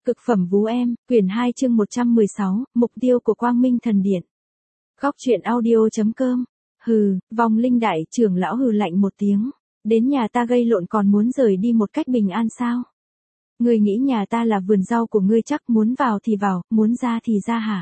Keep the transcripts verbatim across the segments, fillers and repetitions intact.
Cực phẩm vú em, quyển hai chương một trăm mười sáu, mục tiêu của Quang Minh Thần Điện. Góc truyện audio.com. Hừ, vong linh đại trưởng lão hừ lạnh một tiếng. Đến nhà ta gây lộn còn muốn rời đi một cách bình an sao? Ngươi nghĩ nhà ta là vườn rau của ngươi chắc muốn vào thì vào, muốn ra thì ra hả?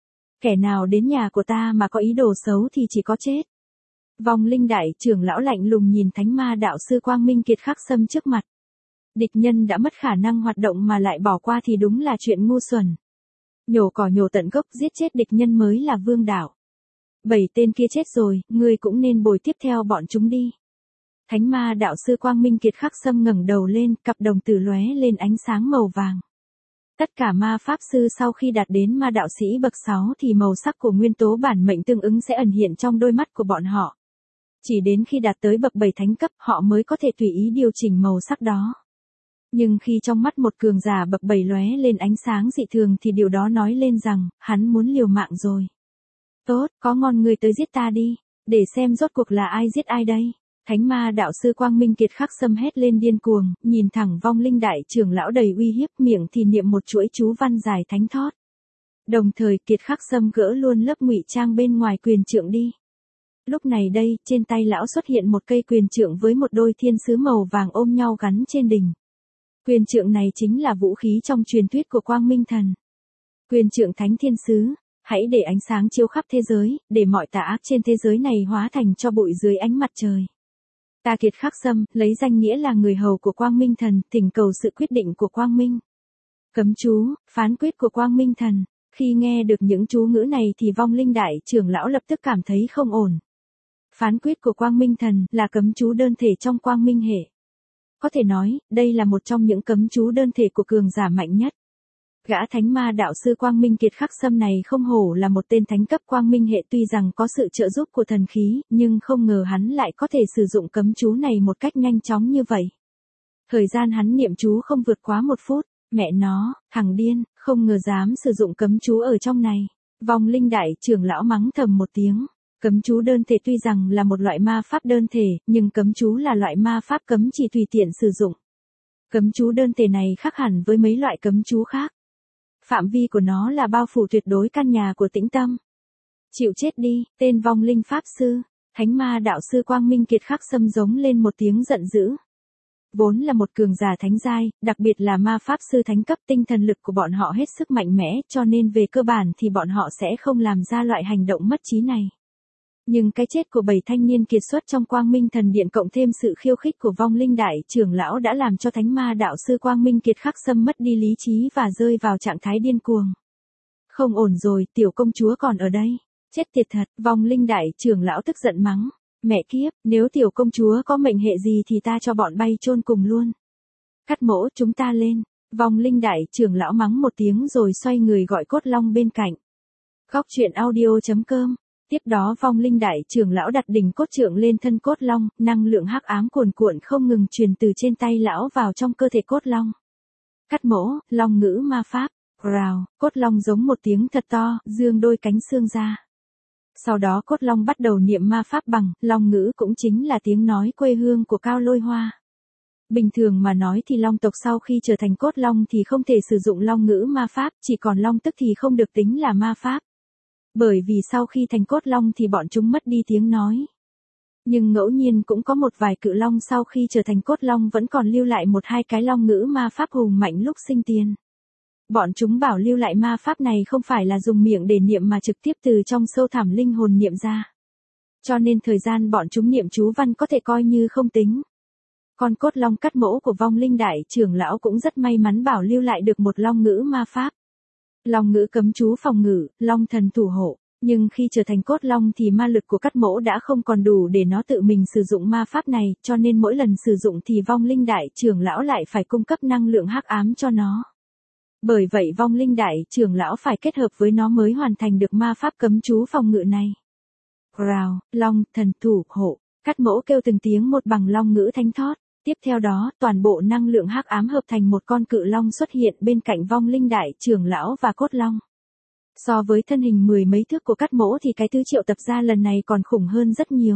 Kẻ nào đến nhà của ta mà có ý đồ xấu thì chỉ có chết. Vong linh đại trưởng lão lạnh lùng nhìn thánh ma đạo sư Quang Minh Kiệt Khắc Sâm trước mặt. Địch nhân đã mất khả năng hoạt động mà lại bỏ qua thì đúng là chuyện ngu xuẩn. Nhổ cỏ nhổ tận gốc giết chết địch nhân mới là vương đạo. Bảy tên kia chết rồi, ngươi cũng nên bồi tiếp theo bọn chúng đi. Thánh ma đạo sư Quang Minh Kiệt Khắc Sâm ngẩng đầu lên, cặp đồng tử lóe lên ánh sáng màu vàng. Tất cả ma pháp sư sau khi đạt đến ma đạo sĩ bậc sáu thì màu sắc của nguyên tố bản mệnh tương ứng sẽ ẩn hiện trong đôi mắt của bọn họ. Chỉ đến khi đạt tới bậc bảy thánh cấp họ mới có thể tùy ý điều chỉnh màu sắc đó. Nhưng khi trong mắt một cường giả bậc bảy lóe lên ánh sáng dị thường thì điều đó nói lên rằng, hắn muốn liều mạng rồi. Tốt, có ngon người tới giết ta đi, để xem rốt cuộc là ai giết ai đây. Thánh ma đạo sư Quang Minh Kiệt Khắc Sâm hét lên điên cuồng, nhìn thẳng vong linh đại trưởng lão đầy uy hiếp, miệng thì niệm một chuỗi chú văn dài thánh thót. Đồng thời Kiệt Khắc Sâm gỡ luôn lớp ngụy trang bên ngoài quyền trượng đi. Lúc này đây, trên tay lão xuất hiện một cây quyền trượng với một đôi thiên sứ màu vàng ôm nhau gắn trên đỉnh. Quyền trượng này chính là vũ khí trong truyền thuyết của Quang Minh Thần. Quyền trượng thánh thiên sứ, hãy để ánh sáng chiếu khắp thế giới, để mọi tà ác trên thế giới này hóa thành cho bụi dưới ánh mặt trời. Ta Kiệt Khắc Sâm, lấy danh nghĩa là người hầu của Quang Minh Thần, thỉnh cầu sự quyết định của Quang Minh. Cấm chú, phán quyết của Quang Minh Thần. Khi nghe được những chú ngữ này thì vong linh đại trưởng lão lập tức cảm thấy không ổn. Phán quyết của Quang Minh Thần là cấm chú đơn thể trong Quang Minh hệ. Có thể nói, đây là một trong những cấm chú đơn thể của cường giả mạnh nhất. Gã thánh ma đạo sư Quang Minh Kiệt Khắc Sâm này không hổ là một tên thánh cấp Quang Minh hệ, tuy rằng có sự trợ giúp của thần khí, nhưng không ngờ hắn lại có thể sử dụng cấm chú này một cách nhanh chóng như vậy. Thời gian hắn niệm chú không vượt quá một phút, mẹ nó, thằng điên, không ngờ dám sử dụng cấm chú ở trong này. Vong linh đại trưởng lão mắng thầm một tiếng. Cấm chú đơn thể tuy rằng là một loại ma pháp đơn thể, nhưng cấm chú là loại ma pháp cấm chỉ tùy tiện sử dụng. Cấm chú đơn thể này khác hẳn với mấy loại cấm chú khác. Phạm vi của nó là bao phủ tuyệt đối căn nhà của Tĩnh Tâm. Chịu chết đi, tên vong linh pháp sư. Thánh ma đạo sư Quang Minh Kiệt Khắc Sâm giống lên một tiếng giận dữ. Vốn là một cường giả thánh giai, đặc biệt là ma pháp sư thánh cấp, tinh thần lực của bọn họ hết sức mạnh mẽ, cho nên về cơ bản thì bọn họ sẽ không làm ra loại hành động mất trí này. Nhưng cái chết của bảy thanh niên kiệt xuất trong Quang Minh Thần Điện cộng thêm sự khiêu khích của vong linh đại trưởng lão đã làm cho thánh ma đạo sư Quang Minh Kiệt Khắc Sâm mất đi lý trí và rơi vào trạng thái điên cuồng. Không ổn rồi, tiểu công chúa còn ở đây. Chết tiệt thật, vong linh đại trưởng lão tức giận mắng. Mẹ kiếp, nếu tiểu công chúa có mệnh hệ gì thì ta cho bọn bay chôn cùng luôn. Cắt mỗ chúng ta lên. Vong linh đại trưởng lão mắng một tiếng rồi xoay người gọi Cốt Long bên cạnh. Góc truyện audio.com. Tiếp đó vong linh đại trưởng lão đặt đỉnh cốt trượng lên thân cốt long, năng lượng hắc ám cuồn cuộn không ngừng truyền từ trên tay lão vào trong cơ thể cốt long. Cắt mỗ, long ngữ ma pháp, rào, cốt long giống một tiếng thật to, dương đôi cánh xương ra. Sau đó cốt long bắt đầu niệm ma pháp bằng, long ngữ cũng chính là tiếng nói quê hương của Cao Lôi Hoa. Bình thường mà nói thì long tộc sau khi trở thành cốt long thì không thể sử dụng long ngữ ma pháp, chỉ còn long tức thì không được tính là ma pháp. Bởi vì sau khi thành cốt long thì bọn chúng mất đi tiếng nói. Nhưng ngẫu nhiên cũng có một vài cự long sau khi trở thành cốt long vẫn còn lưu lại một hai cái long ngữ ma pháp hùng mạnh lúc sinh tiền. Bọn chúng bảo lưu lại ma pháp này không phải là dùng miệng để niệm mà trực tiếp từ trong sâu thẳm linh hồn niệm ra. Cho nên thời gian bọn chúng niệm chú văn có thể coi như không tính. Con cốt long cắt mỗ của vong linh đại trưởng lão cũng rất may mắn bảo lưu lại được một long ngữ ma pháp. Long ngữ cấm chú phòng ngự, long thần thủ hộ, nhưng khi trở thành cốt long thì ma lực của cắt mỗ đã không còn đủ để nó tự mình sử dụng ma pháp này, cho nên mỗi lần sử dụng thì vong linh đại trưởng lão lại phải cung cấp năng lượng hắc ám cho nó. Bởi vậy vong linh đại trưởng lão phải kết hợp với nó mới hoàn thành được ma pháp cấm chú phòng ngự này. Rào, long, thần thủ hộ, cắt mỗ kêu từng tiếng một bằng long ngữ thánh thót. Tiếp theo đó, toàn bộ năng lượng hắc ám hợp thành một con cự long xuất hiện bên cạnh vong linh đại trưởng lão và cốt long. So với thân hình mười mấy thước của cắt mỗ thì cái thứ triệu tập ra lần này còn khủng hơn rất nhiều.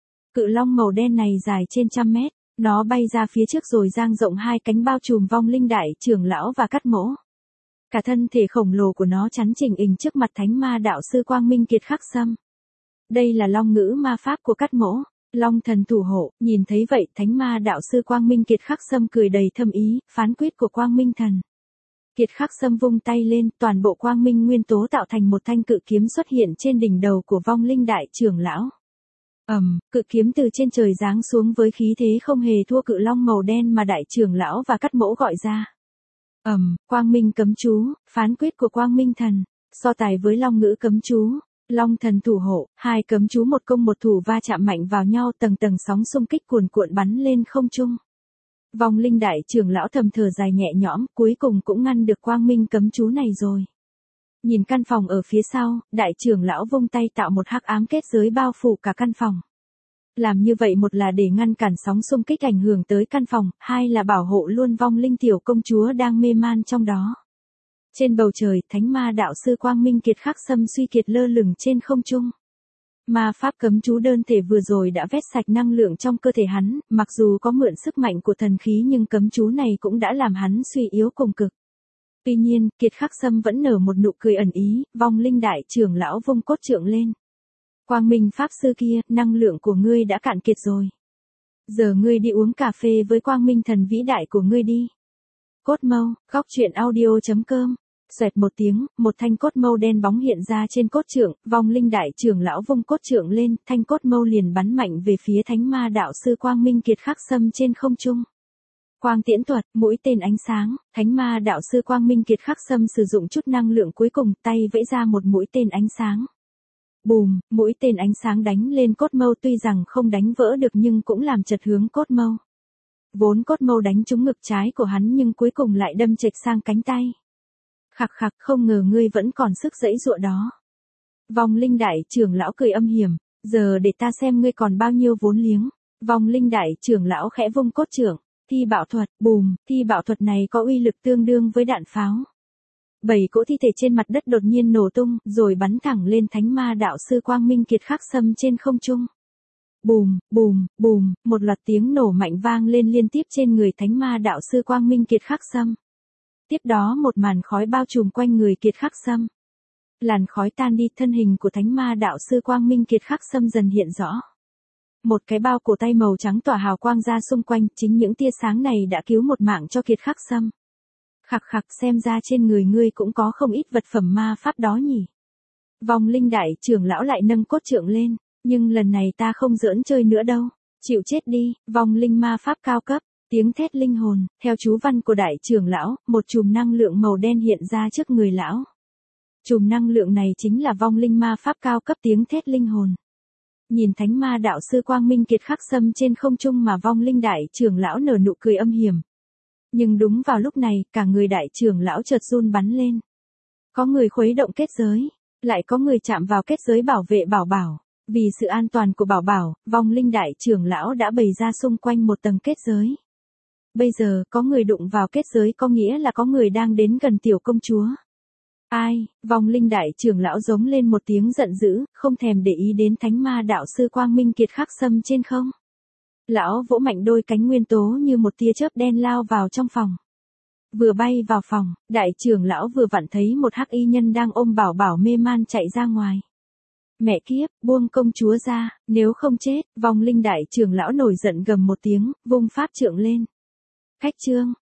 Cự long màu đen này dài trên trăm mét, nó bay ra phía trước rồi dang rộng hai cánh bao trùm vong linh đại trưởng lão và cắt mỗ. Cả thân thể khổng lồ của nó chắn chỉnh ình trước mặt thánh ma đạo sư Quang Minh Kiệt Khắc Sâm. Đây là long ngữ ma pháp của Cát Mỗ, long thần thủ hộ. Nhìn thấy vậy, thánh ma đạo sư Quang Minh Kiệt Khắc Sâm cười đầy thâm ý, phán quyết của Quang Minh thần. Kiệt Khắc Sâm vung tay lên, toàn bộ quang minh nguyên tố tạo thành một thanh cự kiếm xuất hiện trên đỉnh đầu của vong linh đại trưởng lão. Ầm, um, cự kiếm từ trên trời giáng xuống với khí thế không hề thua cự long màu đen mà đại trưởng lão và Cát Mỗ gọi ra. Ầm, um, quang minh cấm chú, phán quyết của Quang Minh thần, so tài với long ngữ cấm chú, long thần thủ hộ, hai cấm chú một công một thủ va chạm mạnh vào nhau, tầng tầng sóng xung kích cuồn cuộn bắn lên không trung. Vong linh đại trưởng lão thầm thở dài nhẹ nhõm, cuối cùng cũng ngăn được quang minh cấm chú này rồi. Nhìn căn phòng ở phía sau, đại trưởng lão vung tay tạo một hắc ám kết giới bao phủ cả căn phòng. Làm như vậy một là để ngăn cản sóng xung kích ảnh hưởng tới căn phòng, hai là bảo hộ luôn vong linh tiểu công chúa đang mê man trong đó. Trên bầu trời, thánh ma đạo sư Quang Minh Kiệt Khắc Sâm suy kiệt lơ lửng trên không trung. Ma pháp cấm chú đơn thể vừa rồi đã vét sạch năng lượng trong cơ thể hắn, mặc dù có mượn sức mạnh của thần khí nhưng cấm chú này cũng đã làm hắn suy yếu cùng cực. Tuy nhiên, Kiệt Khắc Sâm vẫn nở một nụ cười ẩn ý, vong linh đại trưởng lão vung cốt trượng lên. Quang Minh pháp sư kia, năng lượng của ngươi đã cạn kiệt rồi. Giờ ngươi đi uống cà phê với Quang Minh thần vĩ đại của ngươi đi. Cốt mâu, góc truyện audio chấm com. Xoẹt một tiếng, một thanh cốt mâu đen bóng hiện ra trên cốt trượng, vong linh đại trưởng lão vung cốt trượng lên, thanh cốt mâu liền bắn mạnh về phía thánh ma đạo sư Quang Minh Kiệt Khắc Sâm trên không trung. Quang tiễn thuật, mũi tên ánh sáng, thánh ma đạo sư Quang Minh Kiệt Khắc Sâm sử dụng chút năng lượng cuối cùng, tay vẫy ra một mũi tên ánh sáng. Bùm, mũi tên ánh sáng đánh lên cốt mâu tuy rằng không đánh vỡ được nhưng cũng làm chật hướng cốt mâu. Vốn cốt mâu đánh trúng ngực trái của hắn nhưng cuối cùng lại đâm chệch sang cánh tay. Khặc khặc, không ngờ ngươi vẫn còn sức giãy giụa đó. Vong linh đại trưởng lão cười âm hiểm, giờ để ta xem ngươi còn bao nhiêu vốn liếng. Vong linh đại trưởng lão khẽ vung cốt trượng, thi bạo thuật, bùm, thi bạo thuật này có uy lực tương đương với đạn pháo. Bảy cỗ thi thể trên mặt đất đột nhiên nổ tung, rồi bắn thẳng lên thánh ma đạo sư Quang Minh Kiệt Khắc Sâm trên không trung. Bùm, bùm, bùm, một loạt tiếng nổ mạnh vang lên liên tiếp trên người thánh ma đạo sư Quang Minh Kiệt Khắc Sâm. Tiếp đó một màn khói bao trùm quanh người Kiệt Khắc Sâm. Làn khói tan đi, thân hình của thánh ma đạo sư Quang Minh Kiệt Khắc Sâm dần hiện rõ. Một cái bao cổ tay màu trắng tỏa hào quang ra xung quanh, chính những tia sáng này đã cứu một mạng cho Kiệt Khắc Sâm. Khặc khặc, xem ra trên người ngươi cũng có không ít vật phẩm ma pháp đó nhỉ. Vong linh đại trưởng lão lại nâng cốt trượng lên, nhưng lần này ta không giỡn chơi nữa đâu. Chịu chết đi, vong linh ma pháp cao cấp. Tiếng thét linh hồn, theo chú văn của đại trưởng lão, một chùm năng lượng màu đen hiện ra trước người lão. Chùm năng lượng này chính là vong linh ma pháp cao cấp tiếng thét linh hồn. Nhìn thánh ma đạo sư Quang Minh Kiệt Khắc Sâm trên không trung mà vong linh đại trưởng lão nở nụ cười âm hiểm. Nhưng đúng vào lúc này, cả người đại trưởng lão chợt run bắn lên. Có người khuấy động kết giới, lại có người chạm vào kết giới bảo vệ Bảo Bảo. Vì sự an toàn của Bảo Bảo, vong linh đại trưởng lão đã bày ra xung quanh một tầng kết giới. Bây giờ, có người đụng vào kết giới có nghĩa là có người đang đến gần tiểu công chúa. Ai, vong linh đại trưởng lão giống lên một tiếng giận dữ, không thèm để ý đến thánh ma đạo sư Quang Minh Kiệt Khắc Sâm trên không. Lão vỗ mạnh đôi cánh nguyên tố như một tia chớp đen lao vào trong phòng. Vừa bay vào phòng, đại trưởng lão vừa vặn thấy một hắc y nhân đang ôm Bảo Bảo mê man chạy ra ngoài. Mẹ kiếp, buông công chúa ra, nếu không chết, vong linh đại trưởng lão nổi giận gầm một tiếng, vung pháp trượng lên. Khách trương,